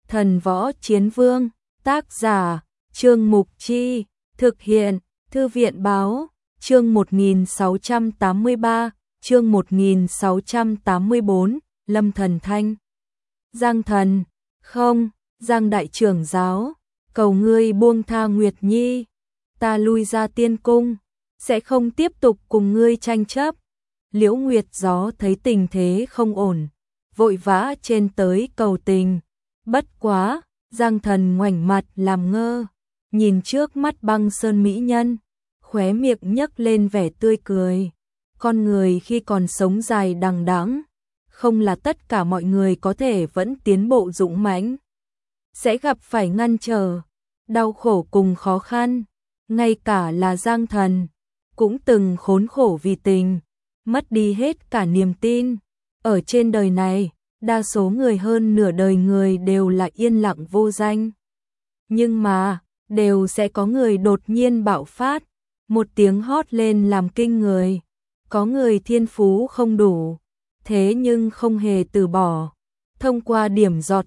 Thần Võ Chiến Vương, tác giả, Trương Mục Chi, thực hiện, Thư viện Báo, chương 1683, chương 1684, Lâm Thần Thanh. Giang Thần, không, Giang Đại Trưởng Giáo, cầu ngươi buông tha Nguyệt Nhi, ta lui ra tiên cung, sẽ không tiếp tục cùng ngươi tranh chấp. Liễu Nguyệt Gió thấy tình thế không ổn, vội vã trên tới cầu tình. Bất quá, Giang Thần ngoảnh mặt làm ngơ, nhìn trước mắt băng sơn mỹ nhân, khóe miệng nhấc lên vẻ tươi cười. Con người khi còn sống dài đằng đẵng, không là tất cả mọi người có thể vẫn tiến bộ dũng mãnh, sẽ gặp phải ngăn trở, đau khổ cùng khó khăn. Ngay cả là Giang Thần cũng từng khốn khổ vì tình, mất đi hết cả niềm tin. Ở trên đời này, đa số người hơn nửa đời người đều là yên lặng vô danh. Nhưng mà, đều sẽ có người đột nhiên bạo phát, một tiếng hót lên làm kinh người. Có người thiên phú không đủ, thế nhưng không hề từ bỏ. Thông qua điểm giọt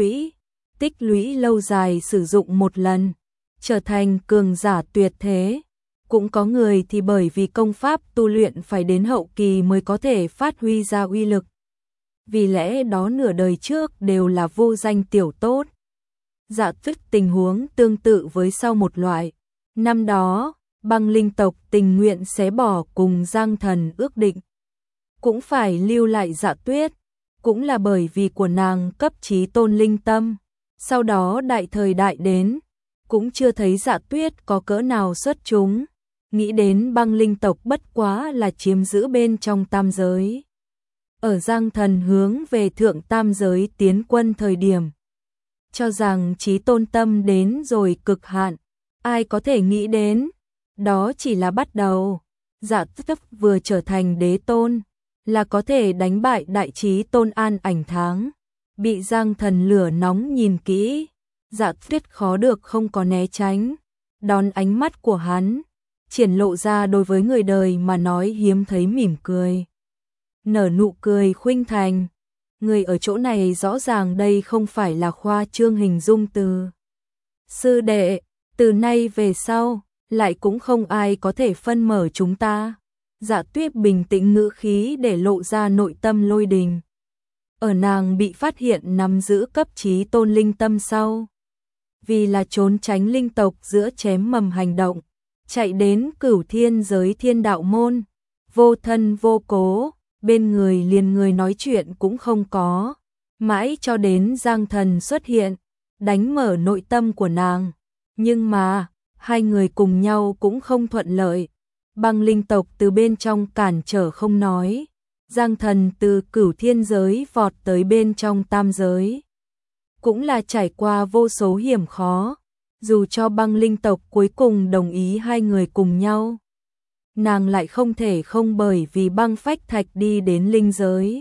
tích lũy lâu dài sử dụng một lần, trở thành cường giả tuyệt thế. Cũng có người thì bởi vì công pháp tu luyện phải đến hậu kỳ mới có thể phát huy ra uy lực. Vì lẽ đó nửa đời trước đều là vô danh tiểu tốt. Dạ Tuyết tình huống tương tự với sau một loại. Năm đó, băng linh tộc tình nguyện xé bỏ cùng Giang Thần ước định, cũng phải lưu lại Dạ Tuyết, cũng là bởi vì của nàng cấp chí tôn linh tâm. Sau đó đại thời đại đến, cũng chưa thấy Dạ Tuyết có cỡ nào xuất chúng. Nghĩ đến băng linh tộc bất quá là chiếm giữ bên trong tam giới. Ở Giang Thần hướng về thượng tam giới tiến quân thời điểm, cho rằng chí tôn tâm đến rồi cực hạn, ai có thể nghĩ đến, đó chỉ là bắt đầu. Dạ Tuyết vừa trở thành đế tôn, là có thể đánh bại đại chí tôn An Ảnh Tháng. Bị Giang Thần lửa nóng nhìn kỹ, Dạ Tuyết khó được không có né tránh, đón ánh mắt của hắn, triển lộ ra đối với người đời mà nói hiếm thấy mỉm cười. Nở nụ cười khuynh thành, người ở chỗ này rõ ràng đây không phải là khoa trương hình dung từ. Sư đệ, từ nay về sau, lại cũng không ai có thể phân mở chúng ta. Dạ Tuyết bình tĩnh ngữ khí để lộ ra nội tâm lôi đình. Ở nàng bị phát hiện nắm giữ cấp chí tôn linh tâm sau, vì là trốn tránh linh tộc giữa chém mầm hành động, chạy đến Cửu Thiên giới Thiên Đạo môn, vô thân vô cố, bên người liền người nói chuyện cũng không có, mãi cho đến Giang Thần xuất hiện, đánh mở nội tâm của nàng. Nhưng mà, hai người cùng nhau cũng không thuận lợi. Băng linh tộc từ bên trong cản trở không nói, Giang Thần từ Cửu Thiên giới vọt tới bên trong tam giới, cũng là trải qua vô số hiểm khó. Dù cho băng linh tộc cuối cùng đồng ý hai người cùng nhau, nàng lại không thể không bởi vì băng phách thạch đi đến linh giới,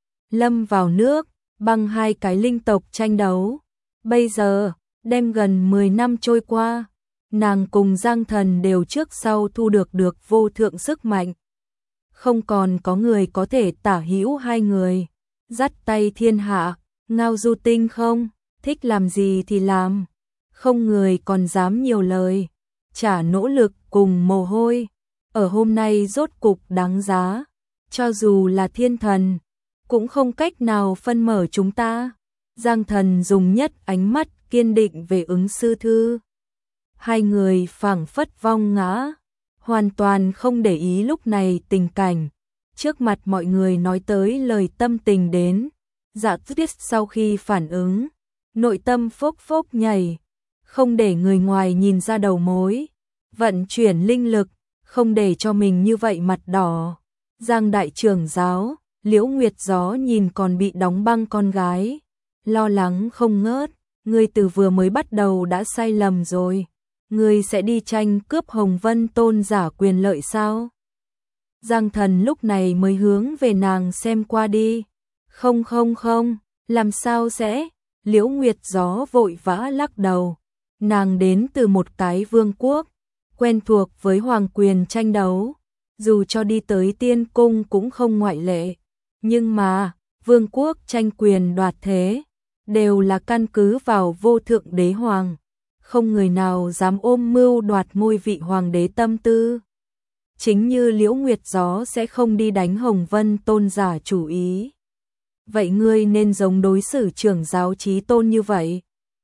lâm vào nước, băng hai cái linh tộc tranh đấu. Bây giờ, đem gần 10 năm trôi qua, nàng cùng Giang Thần đều trước sau thu được vô thượng sức mạnh. Không còn có người có thể tả hữu hai người, dắt tay thiên hạ, ngao du tinh không, thích làm gì thì làm. Không người còn dám nhiều lời, trả nỗ lực cùng mồ hôi, ở hôm nay rốt cục đáng giá. Cho dù là thiên thần, cũng không cách nào phân mở chúng ta. Giang Thần dùng nhất ánh mắt kiên định về ứng sư thư. Hai người phảng phất vong ngã, hoàn toàn không để ý lúc này tình cảnh. Trước mặt mọi người nói tới lời tâm tình đến, Dạ Tuyết sau khi phản ứng, nội tâm phốc phốc nhảy, không để người ngoài nhìn ra đầu mối, vận chuyển linh lực, không để cho mình như vậy mặt đỏ. Giang Đại Trưởng Giáo, Liễu Nguyệt Gió nhìn còn bị đóng băng con gái, lo lắng không ngớt, ngươi từ vừa mới bắt đầu đã sai lầm rồi, ngươi sẽ đi tranh cướp Hồng Vân Tôn giả quyền lợi sao? Giang Thần lúc này mới hướng về nàng xem qua đi. Không, làm sao sẽ? Liễu Nguyệt Gió vội vã lắc đầu. Nàng đến từ một cái vương quốc, quen thuộc với hoàng quyền tranh đấu, dù cho đi tới tiên cung cũng không ngoại lệ. Nhưng mà, vương quốc tranh quyền đoạt thế, đều là căn cứ vào vô thượng đế hoàng, không người nào dám ôm mưu đoạt ngôi vị hoàng đế tâm tư. Chính như Liễu Nguyệt Gió sẽ không đi đánh Hồng Vân tôn giả chủ ý. Vậy ngươi nên giống đối xử trưởng giáo chí tôn như vậy.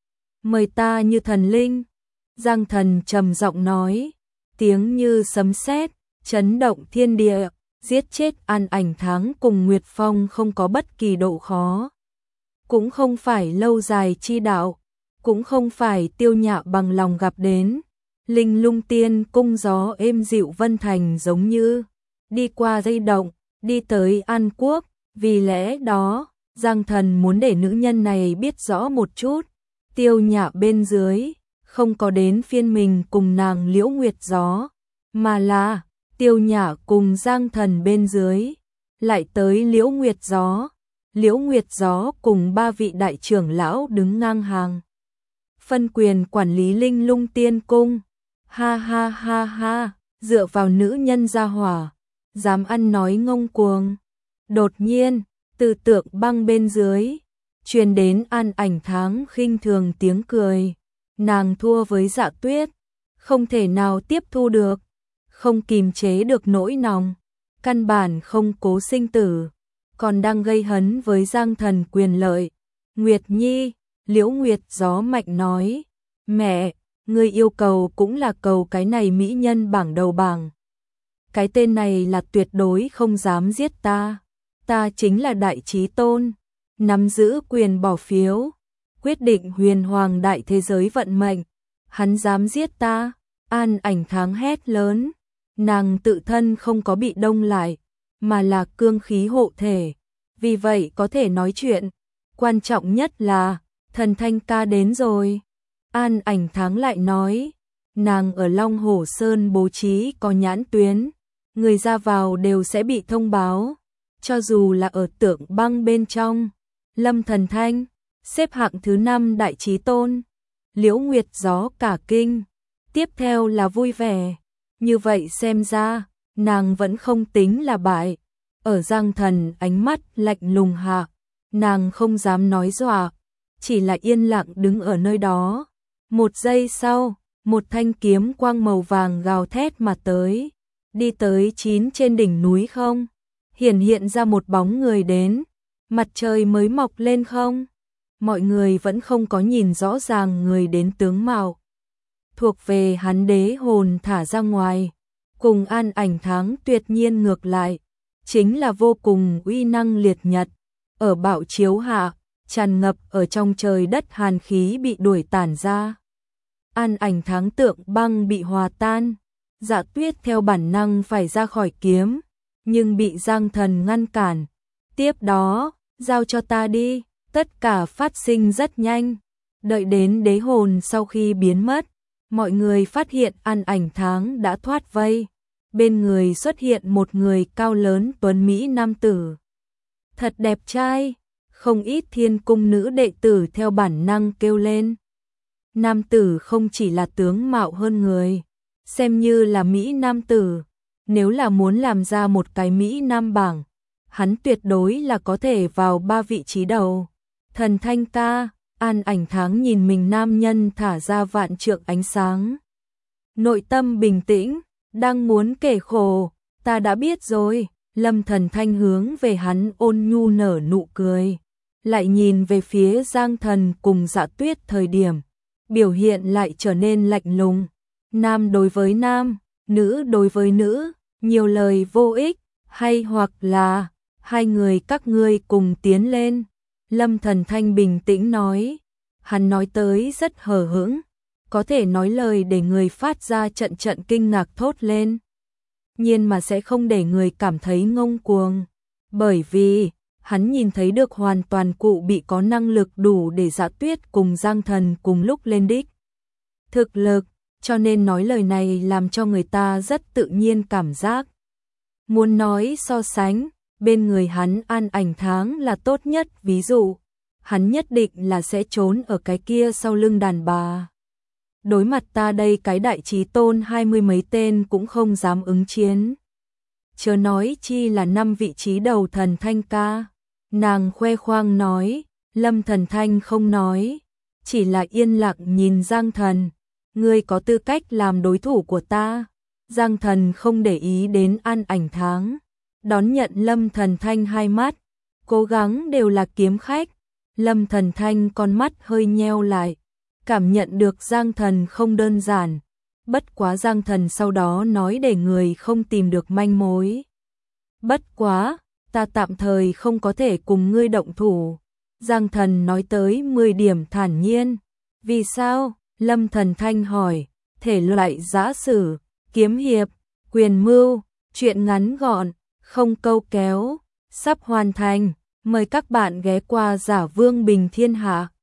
Mời ta như thần linh. Giang Thần trầm giọng nói, tiếng như sấm sét, chấn động thiên địa, giết chết An Ảnh Tháng cùng Nguyệt Phong không có bất kỳ độ khó. Cũng không phải lâu dài chi đạo, cũng không phải Tiêu Nhạ bằng lòng gặp đến. Linh Lung Tiên cung gió êm dịu Vân Thành giống như đi qua dây động, đi tới An Quốc, vì lẽ đó, Giang Thần muốn để nữ nhân này biết rõ một chút, Tiêu Nhạ bên dưới, không có đến phiên mình cùng nàng Liễu Nguyệt Gió, mà là Tiêu Nhạ cùng Giang Thần bên dưới, lại tới Liễu Nguyệt Gió. Liễu Nguyệt Gió cùng 3 vị đại trưởng lão đứng ngang hàng, phân quyền quản lý Linh Lung Tiên cung. Ha ha ha ha, dựa vào nữ nhân gia hỏa, dám ăn nói ngông cuồng. Đột nhiên, từ Tượng Băng bên dưới, truyền đến An Ảnh Tháng khinh thường tiếng cười. Nàng thua với Dạ Tuyết, không thể nào tiếp thu được, không kìm chế được nỗi lòng, căn bản không cố sinh tử, còn đang gây hấn với Giang Thần quyền lợi. Nguyệt Nhi, Liễu Nguyệt Gió mạnh nói, mẹ, ngươi yêu cầu cũng là cầu cái này mỹ nhân bảng đầu bảng. Cái tên này là tuyệt đối không dám giết ta. Ta chính là đại chí tôn, nắm giữ quyền bỏ phiếu, quyết định huyền hoàng đại thế giới vận mệnh. Hắn dám giết ta? An Ảnh Tháng hét lớn. Nàng tự thân không có bị đông lại, mà là cương khí hộ thể, vì vậy có thể nói chuyện. Quan trọng nhất là, Thần Thanh ca đến rồi. An Ảnh Tháng lại nói, nàng ở Long Hổ Sơn bố trí có nhãn tuyến, người ra vào đều sẽ bị thông báo, cho dù là ở Tượng Băng bên trong. Lâm Thần Thanh, xếp hạng thứ 5 đại chí tôn. Liễu Nguyệt Gió cả kinh, tiếp theo là vui vẻ. Như vậy xem ra, nàng vẫn không tính là bại. Ở Giang Thần ánh mắt lạnh lùng hạ, nàng không dám nói dọa, chỉ là yên lặng đứng ở nơi đó. Một giây sau, một thanh kiếm quang màu vàng gào thét mà tới, đi tới 9 trên đỉnh núi không, hiện ra một bóng người đến. Mặt trời mới mọc lên không? Mọi người vẫn không có nhìn rõ ràng người đến tướng mạo. Thuộc về hắn đế hồn thả ra ngoài, cùng An Ảnh Tháng tuyệt nhiên ngược lại, chính là vô cùng uy năng liệt nhật, ở bạo chiếu hạ, tràn ngập ở trong trời đất hàn khí bị đuổi tản ra. An Ảnh Tháng Tượng Băng bị hòa tan, Dạ Tuyết theo bản năng phải ra khỏi kiếm, nhưng bị Giang Thần ngăn cản. Tiếp đó, giao cho ta đi, tất cả phát sinh rất nhanh. Đợi đến đế hồn sau khi biến mất, mọi người phát hiện An Ảnh Tháng đã thoát vây. Bên người xuất hiện một người cao lớn tuấn mỹ nam tử. Thật đẹp trai, không ít thiên cung nữ đệ tử theo bản năng kêu lên. Nam tử không chỉ là tướng mạo hơn người, xem như là mỹ nam tử. Nếu là muốn làm ra một cái mỹ nam bảng, hắn tuyệt đối là có thể vào 3 vị trí đầu. Thần Thanh ca, An Ảnh Tháng nhìn mình nam nhân thả ra vạn trượng ánh sáng. Nội tâm bình tĩnh, đang muốn kể khổ, ta đã biết rồi. Lâm Thần Thanh hướng về hắn ôn nhu nở nụ cười, lại nhìn về phía Giang Thần cùng Dạ Tuyết thời điểm, biểu hiện lại trở nên lạnh lùng. Nam đối với nam, nữ đối với nữ, nhiều lời vô ích, hay hoặc là hai người các ngươi cùng tiến lên. Lâm Thần Thanh bình tĩnh nói, hắn nói tới rất hờ hững, có thể nói lời để người phát ra trận trận kinh ngạc thốt lên, nhiên mà sẽ không để người cảm thấy ngông cuồng, bởi vì hắn nhìn thấy được hoàn toàn cụ bị có năng lực đủ để Dạ Tuyết cùng Giang Thần cùng lúc lên đích thực lực, cho nên nói lời này làm cho người ta rất tự nhiên cảm giác. Muốn nói so sánh, bên người hắn An Ảnh Tháng là tốt nhất ví dụ, hắn nhất định là sẽ trốn ở cái kia sau lưng đàn bà. Đối mặt ta đây cái đại chí tôn 20 mấy tên cũng không dám ứng chiến. Chớ nói chi là 5 vị trí đầu Thần Thanh ca. Nàng khoe khoang nói, Lâm Thần Thanh không nói, chỉ là yên lặng nhìn Giang Thần. Ngươi có tư cách làm đối thủ của ta. Giang Thần không để ý đến An Ảnh Tháng, đón nhận Lâm Thần Thanh hai mắt, cố gắng đều là kiếm khách. Lâm Thần Thanh con mắt hơi nheo lại, cảm nhận được Giang Thần không đơn giản. Bất quá Giang Thần sau đó nói để người không tìm được manh mối. Bất quá, ta tạm thời không có thể cùng ngươi động thủ. Giang Thần nói tới 10 điểm thản nhiên. Vì sao? Lâm Thần Thanh hỏi. Thể loại giã sử, kiếm hiệp, quyền mưu, truyện ngắn gọn, không câu kéo, sắp hoàn thành. Mời các bạn ghé qua Giả Vương Bình Thiên Hạ.